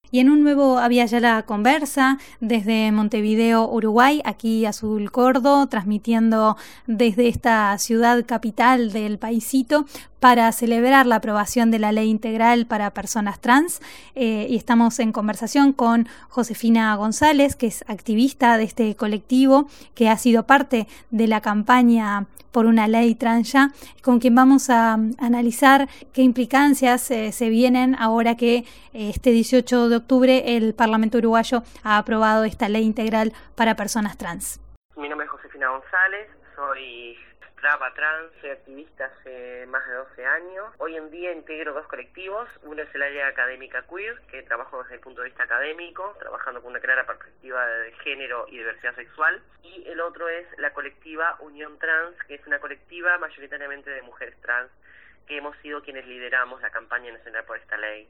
Y en un nuevo Había Yala Conversa, desde Montevideo, Uruguay, aquí Azul Cordo, transmitiendo desde esta ciudad capital del paisito para celebrar la aprobación de la ley integral para personas trans. Y estamos en conversación con Josefina González, que es activista de este colectivo, que ha sido parte de la campaña por una ley trans ya, con quien vamos a analizar qué implicancias se vienen ahora que este 18 de octubre el Parlamento uruguayo ha aprobado esta ley integral para personas trans. Mi nombre es Josefina González, soy traba trans, soy activista hace más de 12 años. Hoy en día integro dos colectivos. Uno es el área académica queer, que trabajo desde el punto de vista académico, trabajando con una clara perspectiva de género y diversidad sexual. Y el otro es la colectiva Unión Trans, que es una colectiva mayoritariamente de mujeres trans, que hemos sido quienes lideramos la campaña nacional por esta ley.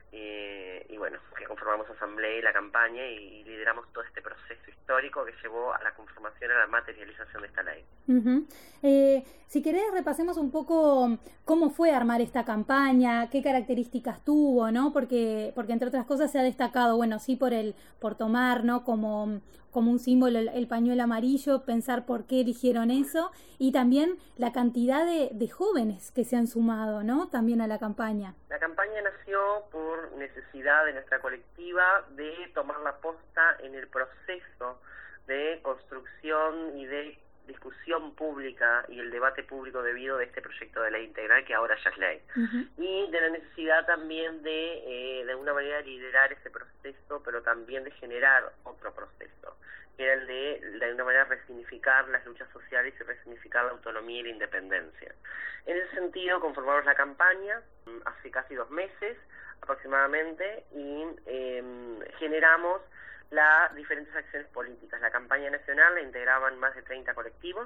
Y bueno, que conformamos asamblea y la campaña y lideramos todo este proceso histórico que llevó a la conformación, a la materialización de esta ley. Si querés, repasemos un poco cómo fue armar esta campaña, qué características tuvo, ¿no? Porque entre otras cosas se ha destacado, bueno, sí por tomar, ¿no? Como un símbolo el pañuelo amarillo, pensar por qué eligieron eso, y también la cantidad de jóvenes que se han sumado, ¿no? También a la campaña. La campaña nació por necesidad de nuestra colectiva de tomar la posta en el proceso de construcción y de discusión pública y el debate público debido de este proyecto de ley integral que ahora ya es ley. Y de la necesidad también de alguna manera liderar ese proceso, pero también de generar otro proceso, que era el de alguna manera resignificar las luchas sociales y resignificar la autonomía y la independencia. En ese sentido conformamos la campaña hace casi 2 meses aproximadamente y generamos las diferentes acciones políticas. La campaña nacional la integraban más de 30 colectivos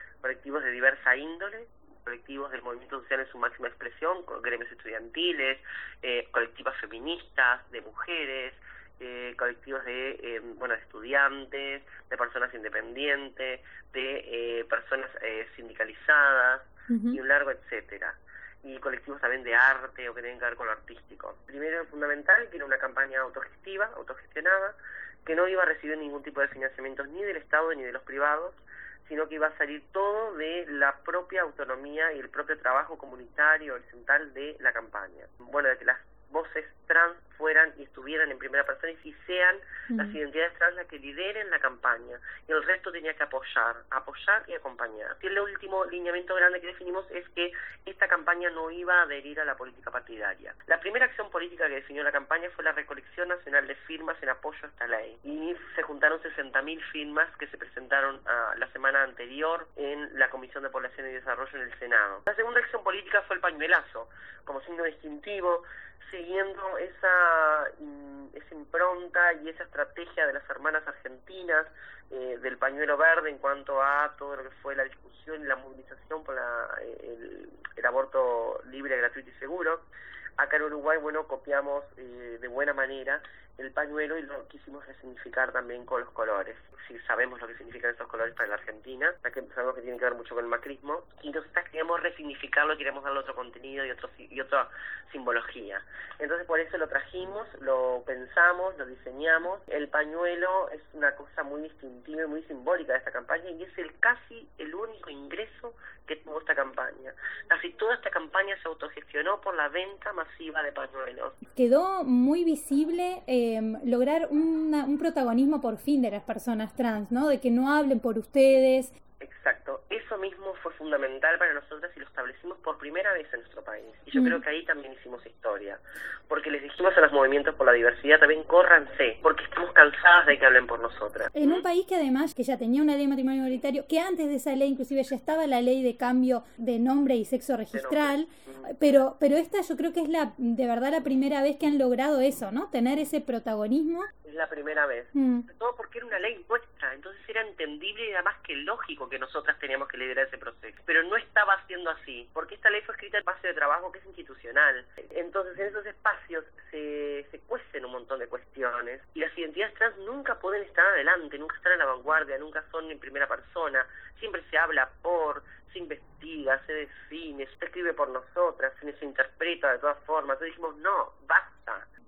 de diversa índole, colectivos del movimiento social en su máxima expresión, gremios estudiantiles, colectivas feministas, de mujeres, colectivos de estudiantes, de personas independientes, de personas sindicalizadas y un largo etcétera. Y colectivos también de arte o que tienen que ver con lo artístico. Primero, fundamental, que era una campaña autogestionada, que no iba a recibir ningún tipo de financiamientos ni del Estado ni de los privados, sino que iba a salir todo de la propia autonomía y el propio trabajo comunitario horizontal de la campaña. Bueno, de que las voces trans fueran y estuvieran en primera persona y sean las identidades trans las que lideren la campaña, y el resto tenía que apoyar y acompañar. Y el último lineamiento grande que definimos es que esta campaña no iba a adherir a la política partidaria. La primera acción política que definió la campaña fue la recolección nacional de firmas en apoyo a esta ley, y se juntaron 60.000 firmas que se presentaron la semana anterior en la Comisión de Población y Desarrollo en el Senado. La segunda acción política fue el pañuelazo, como signo distintivo, siguiendo esa impronta y esa estrategia de las hermanas argentinas del pañuelo verde en cuanto a todo lo que fue la discusión y la movilización por el aborto libre, gratuito y seguro. Acá en Uruguay, copiamos de buena manera el pañuelo y lo quisimos resignificar también con los colores. Sí, sabemos lo que significan esos colores para la Argentina, sabemos que tiene que ver mucho con el macrismo, y entonces queremos resignificarlo, queremos darle otro contenido y otra simbología. Entonces por eso lo trajimos, lo pensamos, lo diseñamos. El pañuelo es una cosa muy distintiva y muy simbólica de esta campaña, y es casi el único ingreso que tuvo esta campaña. Casi toda esta campaña se autogestionó por la venta masiva de pañuelos. Quedó muy visible lograr un protagonismo por fin de las personas trans, ¿no? De que no hablen por ustedes. Exacto, eso mismo fue fundamental para nosotras y lo establecimos por primera vez en nuestro país. Y yo creo que ahí también hicimos historia, porque les dijimos a los movimientos por la diversidad también córranse, porque estamos cansadas de que hablen por nosotras. En un país que además que ya tenía una ley de matrimonio igualitario, que antes de esa ley inclusive ya estaba la ley de cambio de nombre y sexo registral, pero esta yo creo que es de verdad la primera vez que han logrado eso, ¿no? Tener ese protagonismo. Es la primera vez, sobre todo porque era una ley nuestra, entonces era entendible y era más que lógico que nosotras teníamos que liderar ese proceso, pero no estaba siendo así, porque esta ley fue escrita en espacio de trabajo que es institucional. Entonces en esos espacios se cuecen un montón de cuestiones, y las identidades trans nunca pueden estar adelante, nunca están en la vanguardia, nunca son en primera persona, siempre se habla se investiga, se define, se escribe por nosotras, se interpreta de todas formas. Entonces dijimos, no, basta.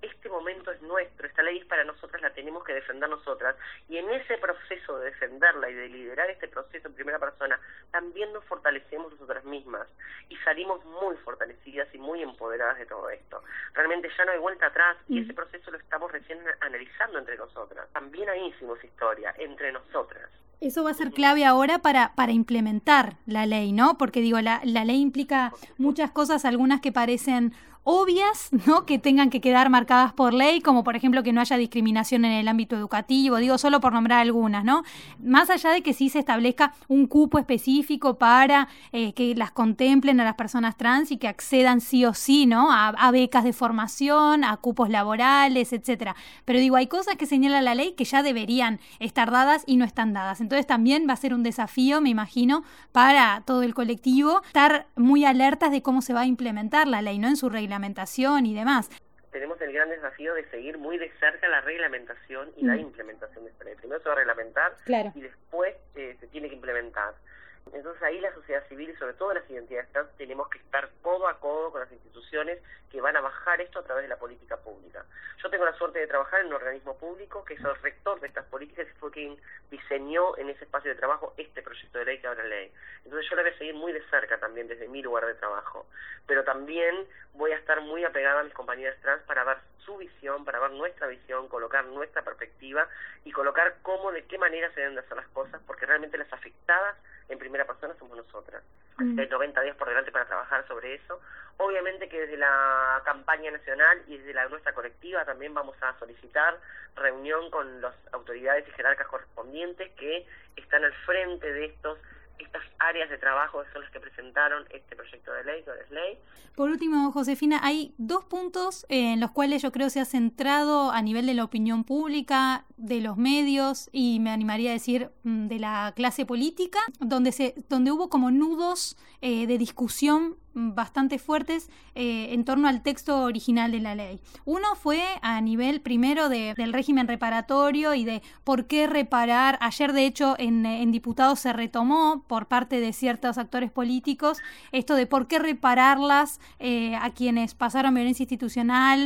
este momento es nuestro, esta ley es para nosotras, la tenemos que defender nosotras, y en ese proceso de defenderla y de liderar este proceso en primera persona, también nos fortalecemos nosotras mismas, y salimos muy fortalecidas y muy empoderadas de todo esto. Realmente ya no hay vuelta atrás, y ese proceso lo estamos recién analizando entre nosotras. También ahí hicimos historia, entre nosotras. Eso va a ser clave ahora para implementar la ley, ¿no? Porque digo, la ley implica muchas cosas, algunas que parecen obvias, ¿no? Que tengan que quedar marcadas por ley, como por ejemplo que no haya discriminación en el ámbito educativo, digo solo por nombrar algunas, ¿no? Más allá de que sí se establezca un cupo específico para que las contemplen a las personas trans y que accedan sí o sí, ¿no? A becas de formación, a cupos laborales, etcétera. Pero digo, hay cosas que señala la ley que ya deberían estar dadas y no están dadas. Entonces también va a ser un desafío, me imagino, para todo el colectivo, estar muy alertas de cómo se va a implementar la ley, ¿no? En su reglamentación y demás. Tenemos el gran desafío de seguir muy de cerca la reglamentación y la implementación de esta ley. Primero se va a reglamentar y después se tiene que implementar. Entonces ahí la sociedad civil y sobre todo las identidades trans tenemos que estar codo a codo con las instituciones que van a bajar esto a través de la política pública. Yo tengo la suerte de trabajar en un organismo público que es el rector de estas políticas y fue quien diseñó en ese espacio de trabajo este proyecto de ley que ahora ley. Entonces yo la voy a seguir muy de cerca también desde mi lugar de trabajo, pero también voy a estar muy apegada a mis compañeras trans para ver su visión, para ver nuestra visión, colocar nuestra perspectiva y colocar cómo, de qué manera se deben de hacer las cosas, porque realmente las afectadas en primera persona somos nosotras. Así que hay 90 días por delante para trabajar sobre eso. Obviamente que desde la campaña nacional y desde nuestra colectiva también vamos a solicitar reunión con las autoridades y jerarcas correspondientes que están al frente de estas áreas de trabajo que son las que presentaron este proyecto de ley, que ahora es ley. Por último, Josefina, hay dos puntos en los cuales yo creo se ha centrado a nivel de la opinión pública, de los medios y me animaría a decir de la clase política, donde hubo como nudos de discusión bastante fuertes en torno al texto original de la ley. Uno fue a nivel primero del régimen reparatorio y de por qué reparar. Ayer, de hecho, en diputados se retomó por parte de ciertos actores políticos esto de por qué repararlas a quienes pasaron violencia institucional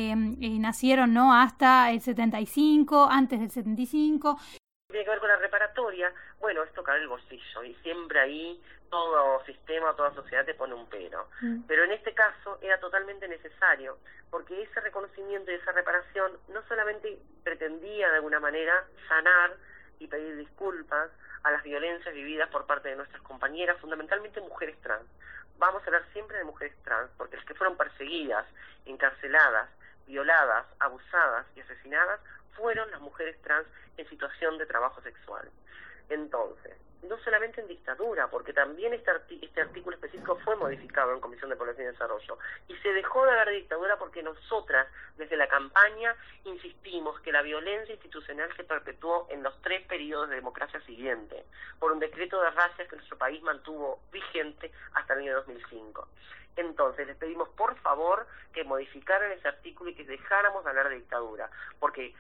y nacieron, ¿no?, hasta el 75, antes del 75. Tiene que ver con la reparatoria, bueno, es tocar el bolsillo y siempre ahí todo sistema, toda sociedad te pone un pero. Pero en este caso era totalmente necesario, porque ese reconocimiento y esa reparación no solamente pretendía de alguna manera sanar y pedir disculpas a las violencias vividas por parte de nuestras compañeras, fundamentalmente mujeres trans. Vamos a hablar siempre de mujeres trans, porque las que fueron perseguidas, encarceladas, violadas, abusadas y asesinadas fueron las mujeres trans en situación de trabajo sexual. Entonces, no solamente en dictadura, porque también este artículo específico fue modificado en Comisión de Población y Desarrollo, y se dejó de hablar de dictadura porque nosotras, desde la campaña, insistimos que la violencia institucional se perpetuó en los 3 periodos de democracia siguientes, por un decreto de razas que nuestro país mantuvo vigente hasta el año 2005. Entonces, les pedimos por favor que modificaran ese artículo y que dejáramos de hablar de dictadura, porque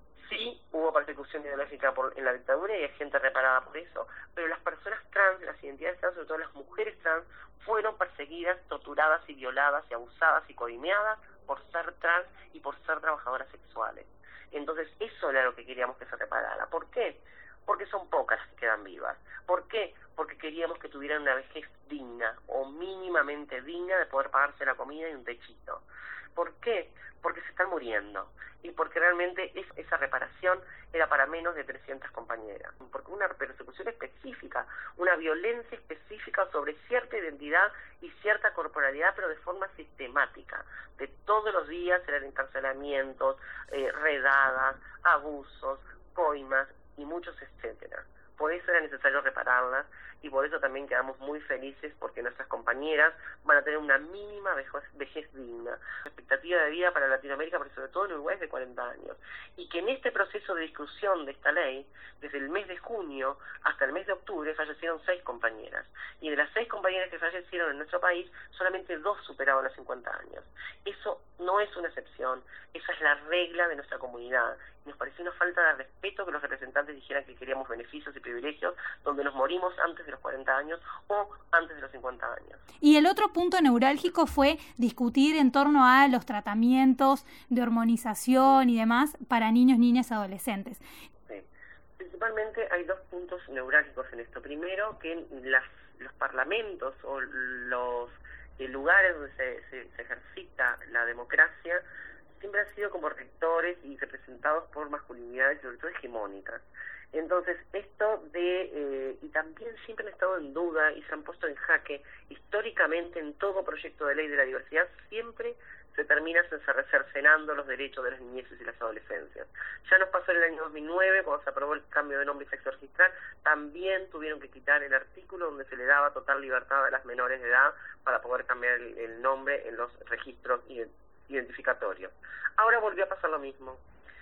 sí, hubo persecución ideológica en la dictadura y hay gente reparada por eso, pero las personas trans, las identidades trans, sobre todo las mujeres trans, fueron perseguidas, torturadas y violadas y abusadas y coimeadas por ser trans y por ser trabajadoras sexuales. Entonces eso era lo que queríamos que se reparara. ¿Por qué? Porque son pocas las que quedan vivas. ¿Por qué? Porque queríamos que tuvieran una vejez digna o mínimamente digna de poder pagarse la comida y un techito. ¿Por qué? Porque se están muriendo y porque realmente esa reparación era para menos de 300 compañeras. Porque una persecución específica, una violencia específica sobre cierta identidad y cierta corporalidad, pero de forma sistemática. De todos los días eran encarcelamientos, redadas, abusos, coimas y muchos etcétera. Por eso era necesario repararlas y por eso también quedamos muy felices porque nuestras compañeras van a tener una mínima vejez digna. La expectativa de vida para Latinoamérica, pero sobre todo en Uruguay, es de 40 años. Y que en este proceso de discusión de esta ley, desde el mes de junio hasta el mes de octubre, fallecieron 6 compañeras. Y de las 6 compañeras que fallecieron en nuestro país, solamente 2 superaban los 50 años. Eso no es una excepción, esa es la regla de nuestra comunidad. Nos pareció una falta de respeto que los representantes dijeran que queríamos beneficios y privilegios, donde nos morimos antes de los 40 años o antes de los 50 años. Y el otro punto neurálgico fue discutir en torno a los tratamientos de hormonización y demás para niños, niñas y adolescentes. Sí. Principalmente hay dos puntos neurálgicos en esto. Primero, que los parlamentos o los lugares donde se ejercita la democracia siempre han sido como rectores y representados por masculinidades, sobre todo hegemónicas. Entonces, y también siempre han estado en duda y se han puesto en jaque, históricamente en todo proyecto de ley de la diversidad, siempre se termina cercenando los derechos de las niñeces y las adolescencias. Ya nos pasó en el año 2009, cuando se aprobó el cambio de nombre y sexo registral, también tuvieron que quitar el artículo donde se le daba total libertad a las menores de edad para poder cambiar el nombre en los registros identificatorios. Ahora volvió a pasar lo mismo.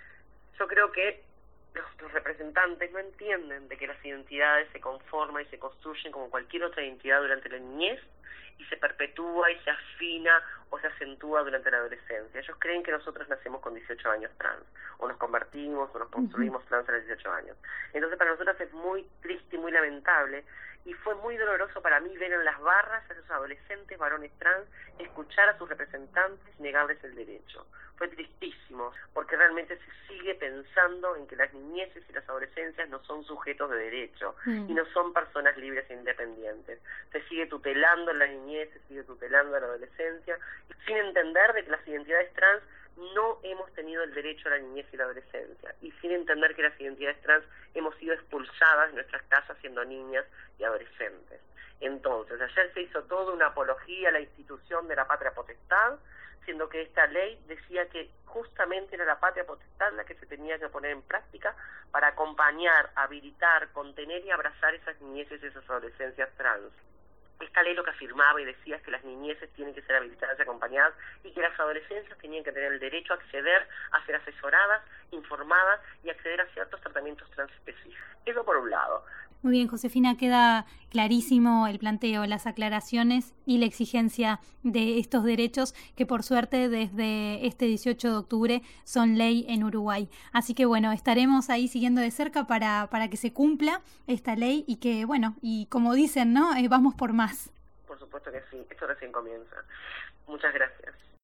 Yo creo que los representantes no entienden de que las identidades se conforman y se construyen como cualquier otra identidad durante la niñez y se perpetúa y se afina o se acentúa durante la adolescencia. Ellos creen que nosotros nacemos con 18 años trans, o nos convertimos o nos construimos trans a los 18 años. Entonces para nosotros es muy triste y muy lamentable, y fue muy doloroso para mí ver en las barras a esos adolescentes varones trans escuchar a sus representantes y negarles el derecho. Fue tristísimo, porque realmente se sigue pensando en que las niñeces y las adolescencias no son sujetos de derecho y no son personas libres e independientes. Se sigue tutelando la niñez, se sigue tutelando a la adolescencia, sin entender de que las identidades trans no hemos tenido el derecho a la niñez y la adolescencia, y sin entender que las identidades trans hemos sido expulsadas de nuestras casas siendo niñas y adolescentes. Entonces, ayer se hizo toda una apología a la institución de la patria potestad, siendo que esta ley decía que justamente era la patria potestad la que se tenía que poner en práctica para acompañar, habilitar, contener y abrazar esas niñeces y esas adolescencias trans. Esta ley lo que afirmaba y decía es que las niñeces tienen que ser habilitadas y acompañadas, y que las adolescencias tenían que tener el derecho a acceder, a ser asesoradas, informadas y acceder a ciertos tratamientos transespecíficos. Eso por un lado. Muy bien, Josefina, queda clarísimo el planteo, las aclaraciones y la exigencia de estos derechos que por suerte desde este 18 de octubre son ley en Uruguay. Así que bueno, estaremos ahí siguiendo de cerca para que se cumpla esta ley y que bueno, y como dicen, ¿no? Vamos por más. Por supuesto que sí, esto recién comienza. Muchas gracias.